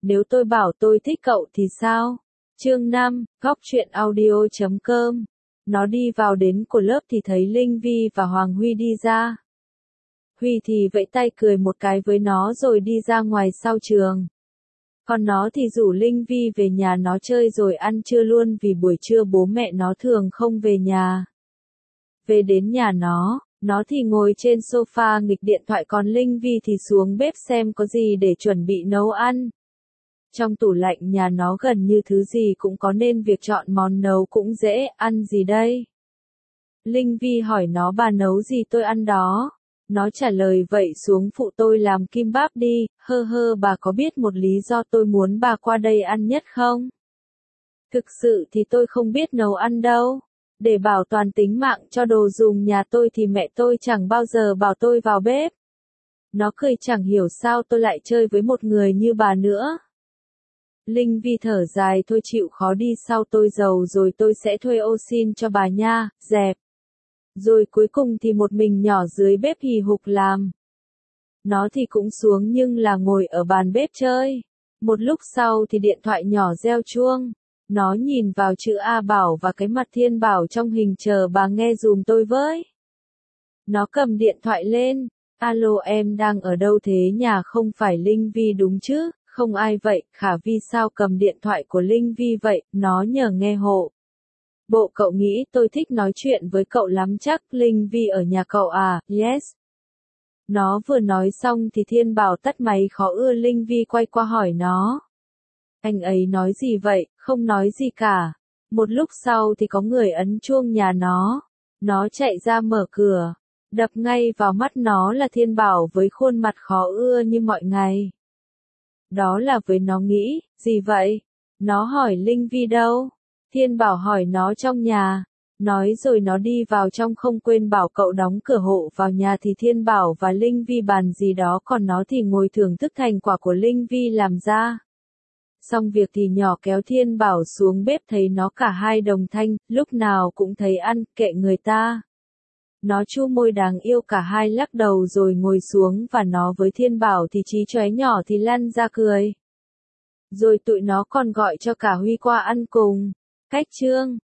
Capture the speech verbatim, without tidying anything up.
nếu tôi bảo tôi thích cậu thì sao? Chương năm, góc truyện audio chấm com. Nó đi vào đến của lớp thì thấy Linh Vi và Hoàng Huy đi ra. Huy thì vẫy tay cười một cái với nó rồi đi ra ngoài sau trường. Còn nó thì rủ Linh Vi về nhà nó chơi rồi ăn trưa luôn vì buổi trưa bố mẹ nó thường không về nhà. Về đến nhà nó, nó thì ngồi trên sofa nghịch điện thoại còn Linh Vi thì xuống bếp xem có gì để chuẩn bị nấu ăn. Trong tủ lạnh nhà nó gần như thứ gì cũng có nên việc chọn món nấu cũng dễ, ăn gì đây? Linh Vi hỏi nó bà nấu gì tôi ăn đó. Nó trả lời vậy xuống phụ tôi làm kim báp đi, hơ hơ bà có biết một lý do tôi muốn bà qua đây ăn nhất không? Thực sự thì tôi không biết nấu ăn đâu. Để bảo toàn tính mạng cho đồ dùng nhà tôi thì mẹ tôi chẳng bao giờ bảo tôi vào bếp. Nó cười chẳng hiểu sao tôi lại chơi với một người như bà nữa. Linh Vi thở dài thôi chịu khó đi sau tôi giàu rồi tôi sẽ thuê ô xin cho bà nha, dẹp. Rồi cuối cùng thì một mình nhỏ dưới bếp hì hục làm. Nó thì cũng xuống nhưng là ngồi ở bàn bếp chơi. Một lúc sau thì điện thoại nhỏ reo chuông. Nó nhìn vào chữ A Bảo và cái mặt Thiên Bảo trong hình chờ bà nghe dùm tôi với. Nó cầm điện thoại lên. Alo em đang ở đâu thế nhà không phải Linh Vi đúng chứ? Không ai vậy, Khả Vi sao cầm điện thoại của Linh Vi vậy, nó nhờ nghe hộ. Bộ cậu nghĩ tôi thích nói chuyện với cậu lắm chắc, Linh Vi ở nhà cậu à, yes. Nó vừa nói xong thì Thiên Bảo tắt máy khó ưa Linh Vi quay qua hỏi nó. Anh ấy nói gì vậy, không nói gì cả. Một lúc sau thì có người ấn chuông nhà nó. Nó chạy ra mở cửa. Đập ngay vào mắt nó là Thiên Bảo với khuôn mặt khó ưa như mọi ngày. Đó là với nó nghĩ, gì vậy? Nó hỏi Linh Vi đâu? Thiên Bảo hỏi nó trong nhà. Nói rồi nó đi vào trong không quên bảo cậu đóng cửa hộ vào nhà thì Thiên Bảo và Linh Vi bàn gì đó còn nó thì ngồi thưởng thức thành quả của Linh Vi làm ra. Xong việc thì nhỏ kéo Thiên Bảo xuống bếp thấy nó cả hai đồng thanh, lúc nào cũng thấy ăn, kệ người ta. Nó chu môi đáng yêu cả hai lắc đầu rồi ngồi xuống và nó với Thiên Bảo thì chí chóe nhỏ thì lăn ra cười. Rồi tụi nó còn gọi cho cả Huy qua ăn cùng. Cách chương